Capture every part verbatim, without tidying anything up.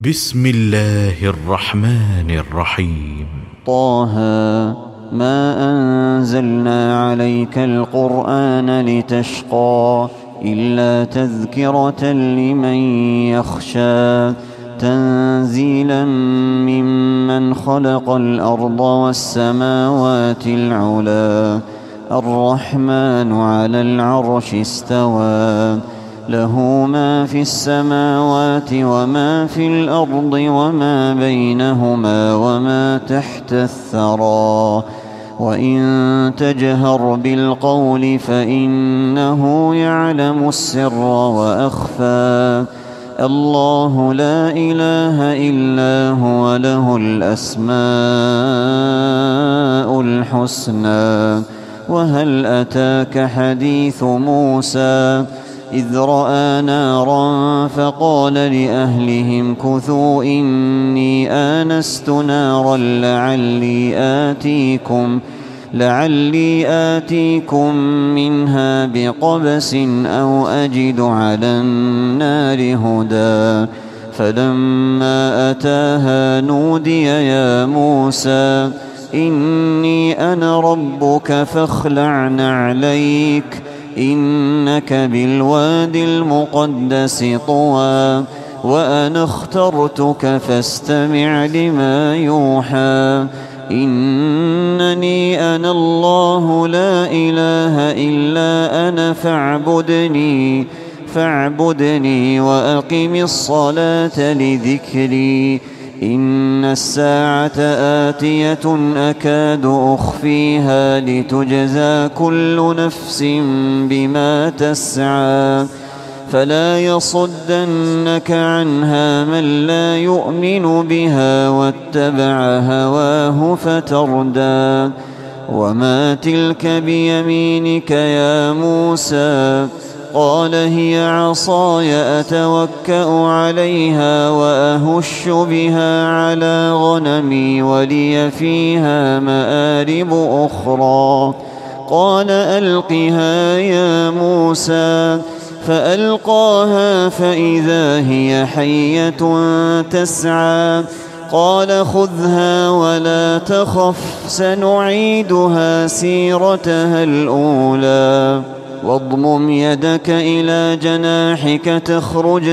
بسم الله الرحمن الرحيم. طه ما أنزلنا عليك القرآن لتشقى إلا تذكرة لمن يخشى تنزيلا ممن خلق الأرض والسماوات العلى الرحمن على العرش استوى له ما في السماوات وما في الأرض وما بينهما وما تحت الثرى وإن تجهر بالقول فإنه يعلم السر وأخفى الله لا إله إلا هو له الأسماء الحسنى. وهل أتاك حديث موسى إذ رأى نارا فقال لأهلهم كثوا إني آنست نارا لعلي آتيكم لعلي آتيكم منها بقبس أو أجد على النار هدى فلما أتاها نودي يا موسى إني أنا ربك فاخلع نعليك إنك بالوادي المقدس طوى وأنا اخترتك فاستمع لما يوحى إنني أنا الله لا إله إلا أنا فاعبدني فاعبدني وأقم الصلاة لذكري إن الساعة آتية أكاد أخفيها لتجزى كل نفس بما تسعى فلا يصدنك عنها من لا يؤمن بها واتبع هواه فتردى وما تلك بيمينك يا موسى قال هي عصاي أتوكأ عليها وأهش بها على غنمي ولي فيها مآرب أخرى قال ألقها يا موسى فألقاها فإذا هي حية تسعى قال خذها ولا تخف سنعيدها سيرتها الأولى واضمم يدك إلى جناحك تخرج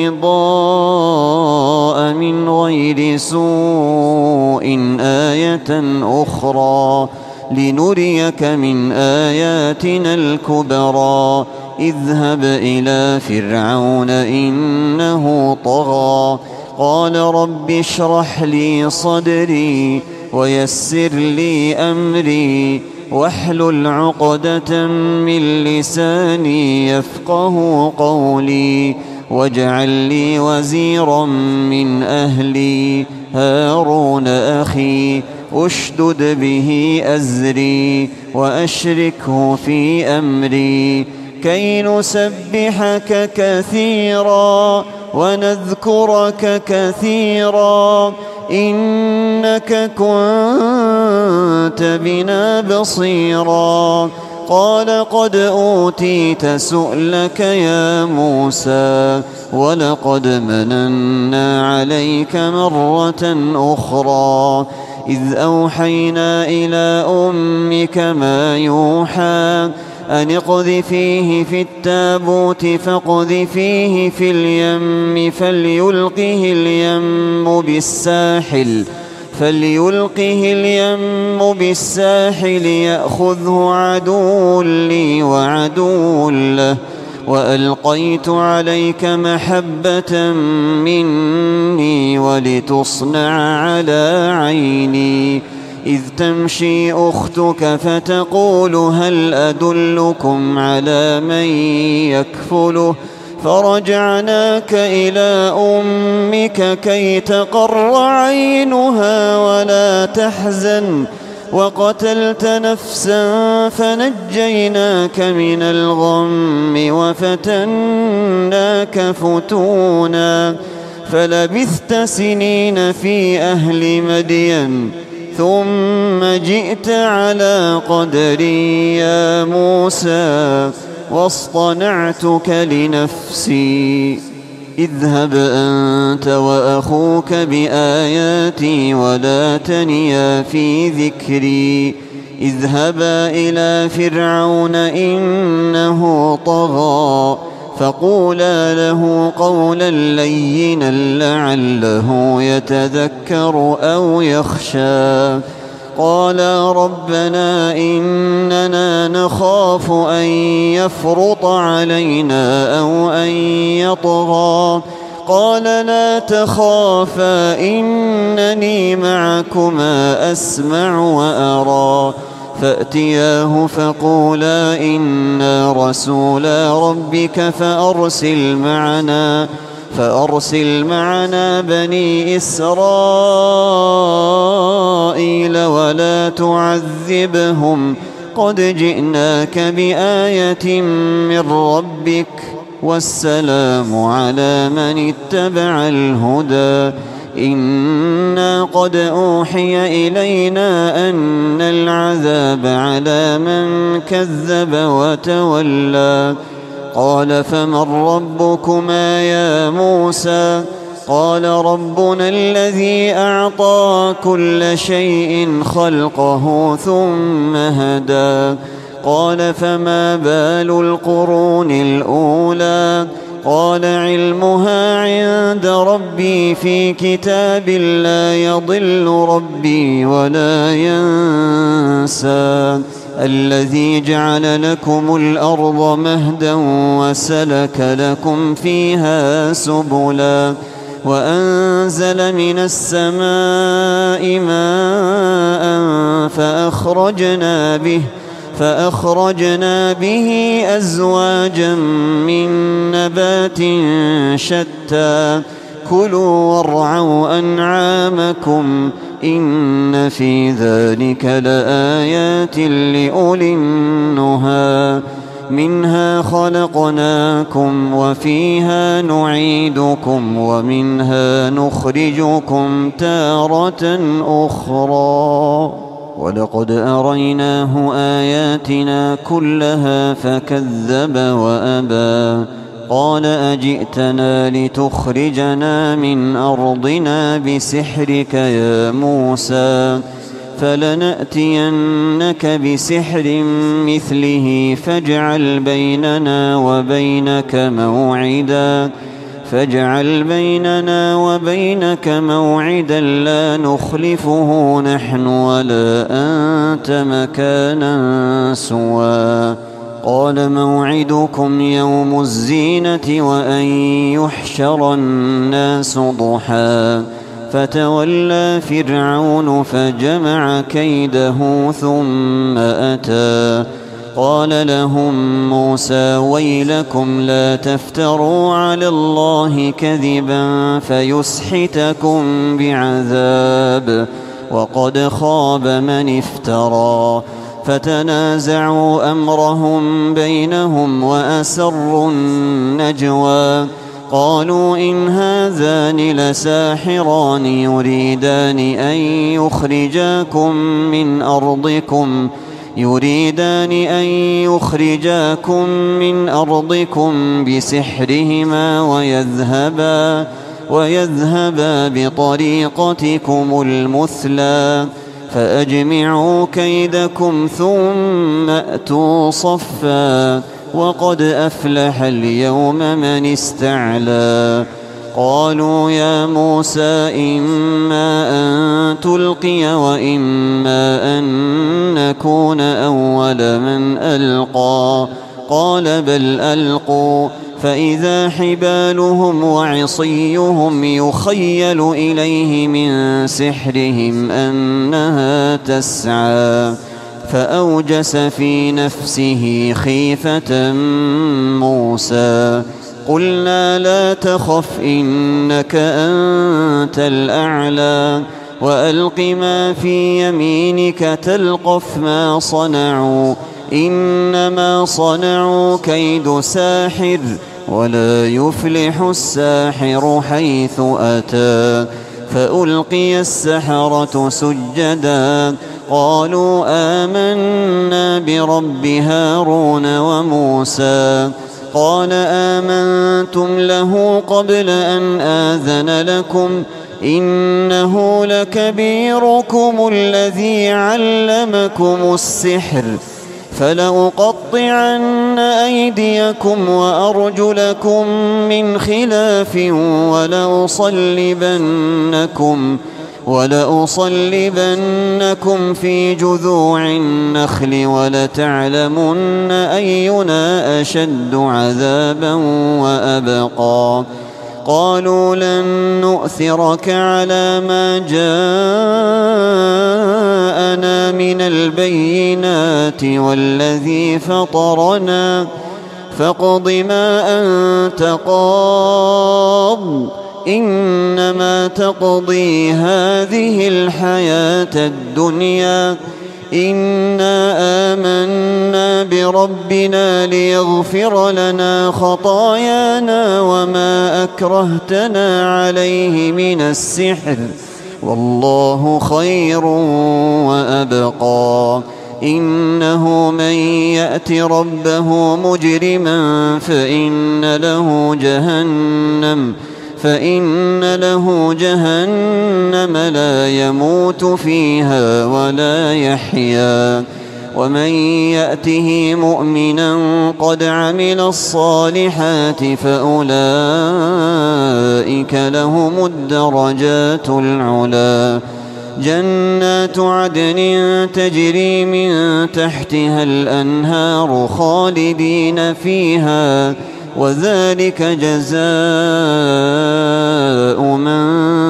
بيضاء من غير سوء آية أخرى لنريك من آياتنا الكبرى اذهب إلى فرعون إنه طغى قال رب اشرح لي صدري ويسر لي أمري واحلل عقدة من لساني يفقه قولي واجعل لي وزيرا من أهلي هارون أخي أشدد به أزري وأشركه في أمري كي نسبحك كثيرا ونذكرك كثيرا إنك كنت بنا بصيرا قال قد أوتيت سؤلك يا موسى ولقد مننا عليك مرة أخرى إذ أوحينا إلى أمك ما يوحى أن اقذفيه في التابوت فاقذفيه في اليم فليلقه اليم بالساحل فليلقه اليم بالساحل يأخذه عدو لي وعدو له وألقيت عليك محبة مني ولتصنع على عيني إذ تمشي أختك فتقول هل أدلكم على من يكفله فرجعناك إلى أمك كي تقر عينها ولا تحزن وقتلت نفسا فنجيناك من الغم وفتناك فتونا فلبثت سنين في أهل مدين ثم جئت على قدري يا موسى واصطنعتك لنفسي اذهب أنت وأخوك بآياتي ولا تنيا في ذكري اذهبا إلى فرعون إنه طغى فقولا له قولا لينا لعله يتذكر أو يخشى قالا ربنا إننا نخاف أن يفرط علينا أو أن يطغى قال لا تخافا إنني معكما أسمع وأرى فأتياه فقولا إنا رسولا ربك فأرسل معنا فأرسل معنا بني إسرائيل ولا تعذبهم قد جئناك بآية من ربك والسلام على من اتبع الهدى إنا قد أوحي إلينا أن العذاب على من كذب وتولى قال فمن ربكما يا موسى قال ربنا الذي أعطى كل شيء خلقه ثم هدى قال فما بال القرون الأولى قال علمها عند ربي في كتاب لا يضل ربي ولا ينسى الذي جعل لكم الأرض مهدا وسلك لكم فيها سبلا وأنزل من السماء ماء فأخرجنا به فأخرجنا به أزواجا من نبات شتى كلوا وارعوا أنعامكم إن في ذلك لآيات لأولي النهى منها خلقناكم وفيها نعيدكم ومنها نخرجكم تارة أخرى ولقد أريناه آياتنا كلها فكذب وأبى قال أجئتنا لتخرجنا من أرضنا بسحرك يا موسى فلنأتينك بسحر مثله فاجعل بيننا وبينك موعدا فاجعل بيننا وبينك موعدا لا نخلفه نحن ولا أنت مكانا سوى قال موعدكم يوم الزينة وأن يحشر الناس ضحى فتولى فرعون فجمع كيده ثم أتى قال لهم موسى ويلكم لا تفتروا على الله كذبا فيسحتكم بعذاب وقد خاب من افترى فتنازعوا أمرهم بينهم وأسروا النجوى قالوا إن هذان لساحران يريدان أن يخرجاكم من أرضكم يريدان أن يخرجاكم من أرضكم بسحرهما ويذهبا ويذهبا بطريقتكم المثلى فأجمعوا كيدكم ثم أتوا صفا وقد أفلح اليوم من استعلى قالوا يا موسى إما أن تلقي وإما أن نكون أول من ألقى قال بل ألقوا فإذا حبالهم وعصيهم يخيل إليه من سحرهم أنها تسعى فأوجس في نفسه خيفة موسى قلنا لا تخف إنك أنت الأعلى وألق ما في يمينك تلقف ما صنعوا إنما صنعوا كيد ساحر ولا يفلح الساحر حيث أتى فألقي السحرة سجدا قالوا آمنا برب هارون وموسى قال آمنتم له قبل أن آذن لكم إنه لكبيركم الذي علمكم السحر فلأقطعن أيديكم وأرجلكم من خلاف ولأصلبنكم ولأصلبنكم في جذوع النخل ولتعلمن أينا أشد عذابا وأبقى قالوا لن نؤثرك على ما جاءنا من البينات والذي فطرنا فاقض ما أنت قاض إنما تقضي هذه الحياة الدنيا إنا آمنا بربنا ليغفر لنا خطايانا وما أكرهتنا عليه من السحر والله خير وأبقى إنه من يأت ربه مجرما فإن له جهنم فإن له جهنم لا يموت فيها ولا يحيا ومن يأته مؤمنا قد عمل الصالحات فأولئك لهم الدرجات العلى جنات عدن تجري من تحتها الأنهار خالدين فيها وذلك جزاء من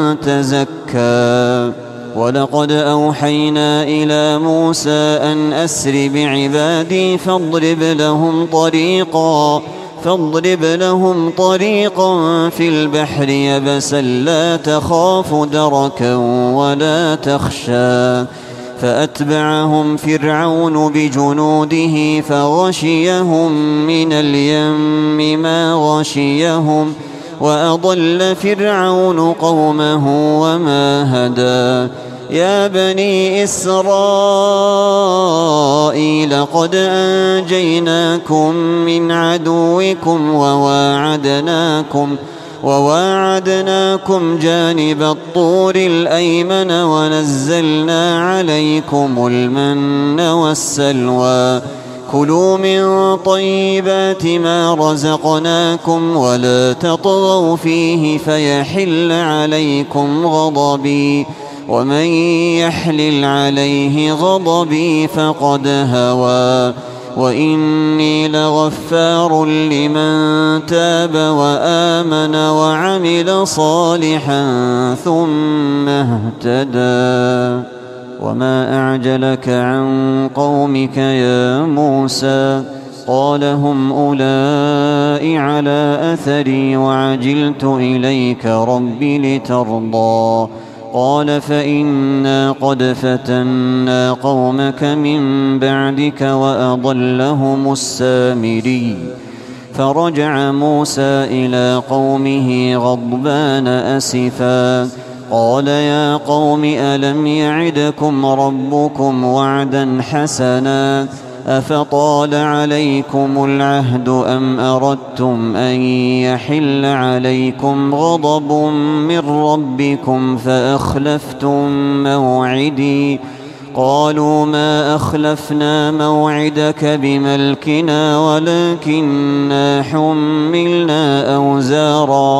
تزكى ولقد أوحينا إلى موسى أن أسر بعبادي فاضرب لهم طريقا فاضرب لهم طريقا في البحر يبسا لا تخاف دركا ولا تخشى فأتبعهم فرعون بجنوده فغشيهم من اليم ما غشيهم وأضل فرعون قومه وما هدى يا بني إسرائيل قد أنجيناكم من عدوكم وواعدناكم وواعدناكم جانب الطور الأيمن ونزلنا عليكم المن والسلوى كلوا من طيبات ما رزقناكم ولا تطغوا فيه فيحل عليكم غضبي ومن يحلل عليه غضبي فقد هوى وإني لغفار لمن تاب وآمن وعمل صالحا ثم اهتدى وما أعجلك عن قومك يا موسى قال هم أولئك على أثري وعجلت إليك رب لترضى قال فإنا قد فتنا قومك من بعدك وأضلهم السامري فرجع موسى إلى قومه غضبان أسفا قال يا قوم ألم يعدكم ربكم وعدا حسنا أفطال عليكم العهد أم أردتم أن يحل عليكم غضب من ربكم فأخلفتم موعدي قالوا ما أخلفنا موعدك بملكنا ولكننا حملنا أوزارا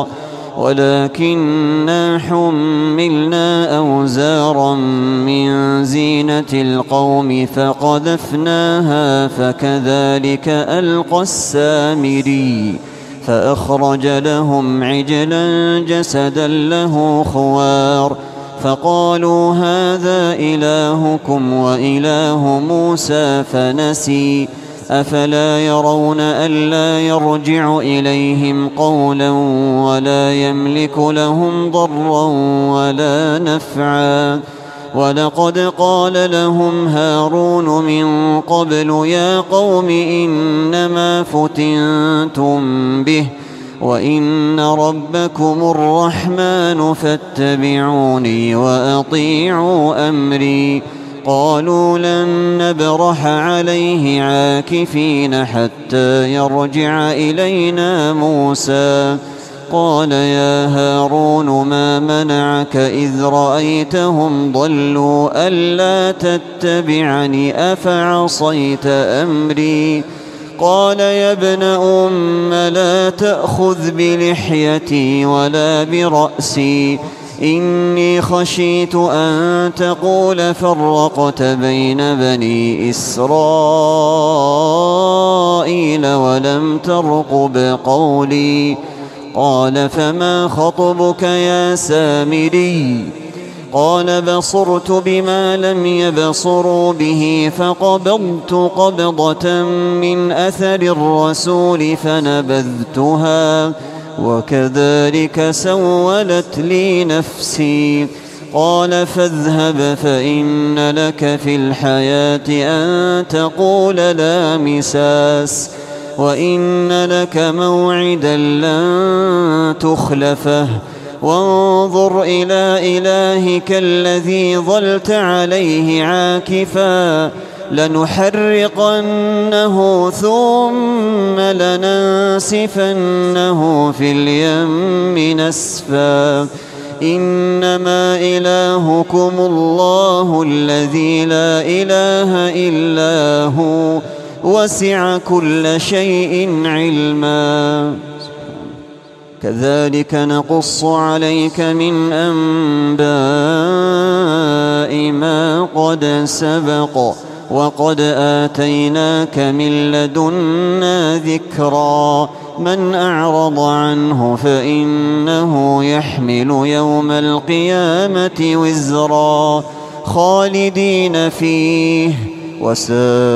ولكننا حملنا أوزارا من زينة القوم فقذفناها فكذلك ألقى السامري فأخرج لهم عجلا جسدا له خوار فقالوا هذا إلهكم وإله موسى فنسي أفلا يرون ألا يرجع إليهم قولا ولا يملك لهم ضرا ولا نفعا ولقد قال لهم هارون من قبل يا قوم إنما فتنتم به وإن ربكم الرحمن فاتبعوني وأطيعوا أمري قالوا لن نبرح عليه عاكفين حتى يرجع إلينا موسى قال يا هارون ما منعك إذ رأيتهم ضلوا ألا تتبعني أفعصيت أمري قال يا ابن أم لا تأخذ بلحيتي ولا برأسي إني خشيت أن تقول فرقت بين بني إسرائيل ولم ترقب قولي قال فما خطبك يا سامري قال بصرت بما لم يبصروا به فقبضت قبضة من أثر الرسول فنبذتها وكذلك سولت لي نفسي قال فاذهب فإن لك في الحياة أن تقول لا مساس وإن لك موعدا لن تخلفه وانظر إلى إلهك الذي ظلت عليه عاكفا لنحرقنه ثم لننسفنه في اليم نسفا إنما إلهكم الله الذي لا إله إلا هو وسع كل شيء علما كذلك نقص عليك من أنباء ما قد سبق وقد آتيناك من لدنا ذكرا من أعرض عنه فإنه يحمل يوم القيامة وزرا خالدين فيه وساء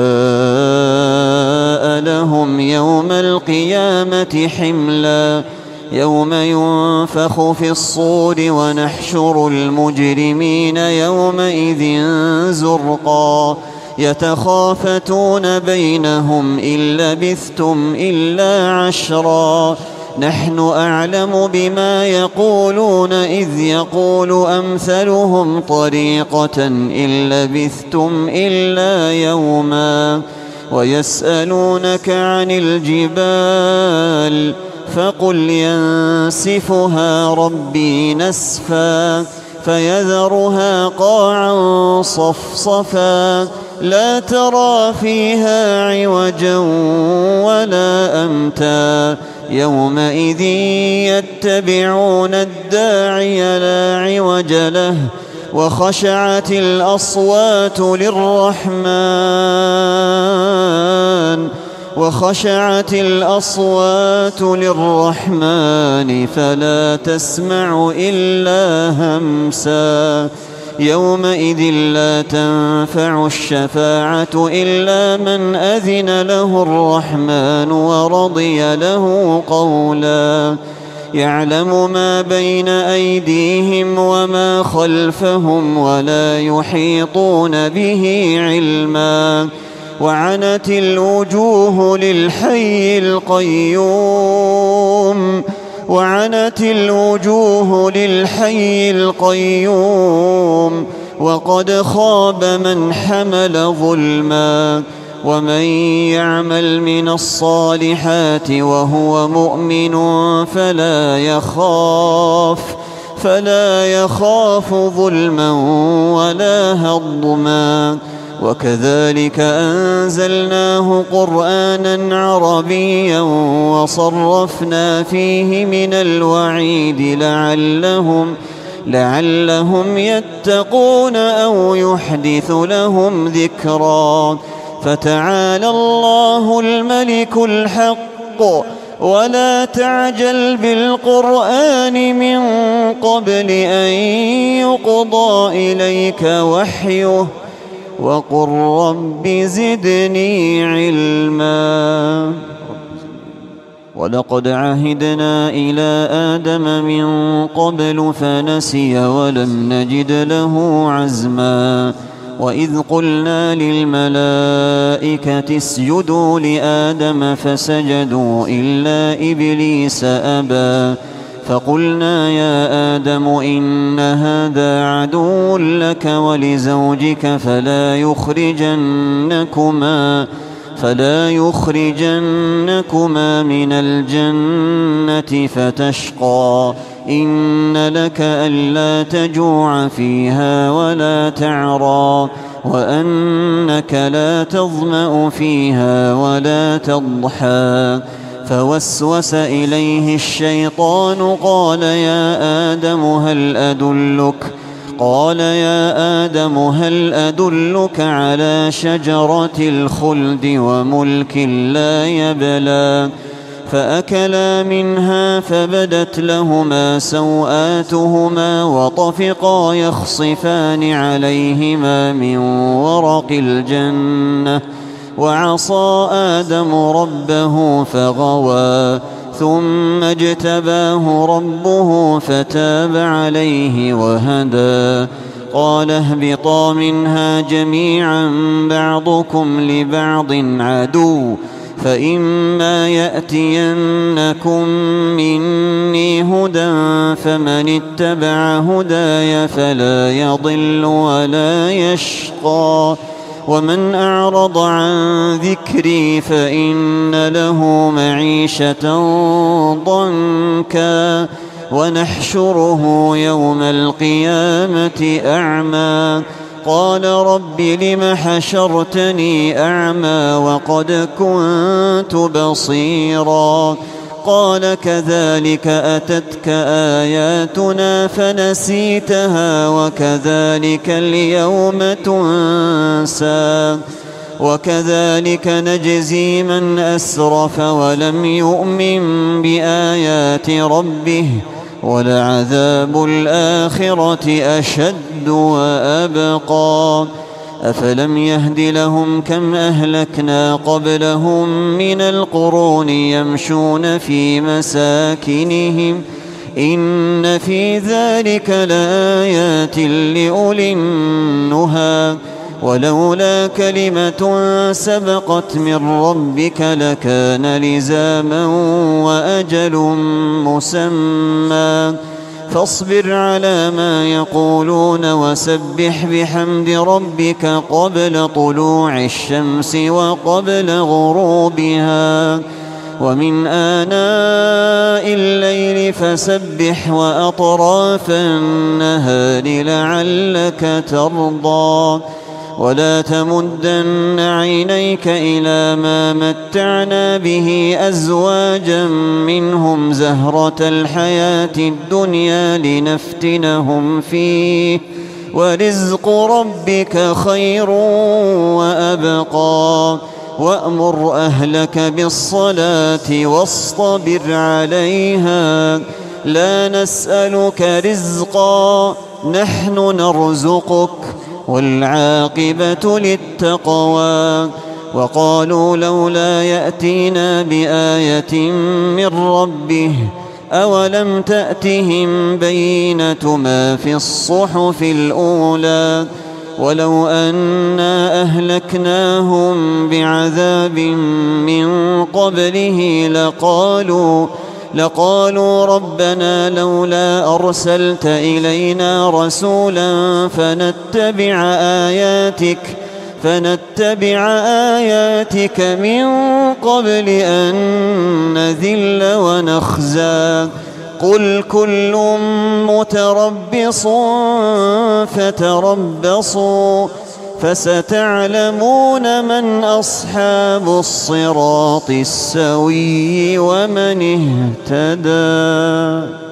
لهم يوم القيامة حملا يوم ينفخ في الصور ونحشر المجرمين يومئذ زرقا يتخافتون بينهم إن لبثتم إلا عشرا نحن أعلم بما يقولون إذ يقول أمثلهم طريقة إن لبثتم إلا يوما ويسألونك عن الجبال فقل ينسفها ربي نسفا فيذرها قاعا صفصفا لا ترى فيها عوجا ولا أمتا يومئذ يتبعون الداعي لا عوج له وخشعت الأصوات للرحمن وخشعت الأصوات للرحمن فلا تسمع إلا همسا يومئذ لا تنفع الشفاعة إلا من أذن له الرحمن ورضي له قولا يعلم ما بين أيديهم وما خلفهم ولا يحيطون به علما وعنت الوجوه للحي القيوم وعنت الوجوه للحي القيوم وقد خاب من حمل ظلما ومن يعمل من الصالحات وهو مؤمن فلا يخاف فلا يخاف ظلما ولا هضما وكذلك أنزلناه قرآنا عربيا وصرفنا فيه من الوعيد لعلهم لعلهم يتقون أو يحدث لهم ذكرا فتعالى الله الملك الحق ولا تعجل بالقرآن من قبل أن يقضى إليك وحيه وقل رب زدني علما ولقد عهدنا إلى آدم من قبل فنسي ولم نجد له عزما وإذ قلنا للملائكة اسجدوا لآدم فسجدوا إلا إبليس أبى فقلنا يا آدم إن هذا عدو لك ولزوجك فلا يخرجنكما فلا يخرجنكما من الجنة فتشقى إن لك ألا تجوع فيها ولا تعرى وأنك لا تظمأ فيها ولا تضحى فوسوس إليه الشيطان قال يا آدم هل أدلك قال يا آدم هل أدلك على شجرة الخلد وملك لا يبلى فأكلا منها فبدت لهما سوآتهما وطفقا يخصفان عليهما من ورق الجنة وعصى آدم ربه فغوى ثم اجتباه ربه فتاب عليه وهدى قال اهبطا منها جميعا بعضكم لبعض عدو فإما يأتينكم مني هدى فمن اتبع هداي فلا يضل ولا يشقى ومن أعرض عن ذكري فإن له معيشة ضنكا ونحشره يوم القيامة أعمى قال رب لم حشرتني أعمى وقد كنت بصيرا قال كذلك أتتك آياتنا فنسيتها وكذلك اليوم تنسى وكذلك نجزي من أسرف ولم يؤمن بآيات ربه ولعذاب الآخرة أشد وأبقى أفلم يهد لهم كم أهلكنا قبلهم من القرون يمشون في مساكنهم إن في ذلك لآيات لأولي النهى ولولا كلمة سبقت من ربك لكان لزاما وأجل مسمى فاصبر على ما يقولون وسبح بحمد ربك قبل طلوع الشمس وقبل غروبها ومن آناء الليل فسبح وأطراف النهار لعلك ترضى ولا تمدن عينيك إلى ما متعنا به أزواجا منهم زهرة الحياة الدنيا لنفتنهم فيه ورزق ربك خير وأبقى وأمر أهلك بالصلاة واصطبر عليها لا نسألك رزقا نحن نرزقك والعاقبة للتقوى وقالوا لولا يأتينا بآية من ربه أولم تأتهم بينة ما في الصحف الأولى ولو أنا أهلكناهم بعذاب من قبله لقالوا لقالوا ربنا لولا أرسلت إلينا رسولا فنتبع آياتك فنتبع آياتك من قبل أن نذل ونخزى قل كل متربص فتربصوا فستعلمون من أصحاب الصراط السوي ومن اهتدى.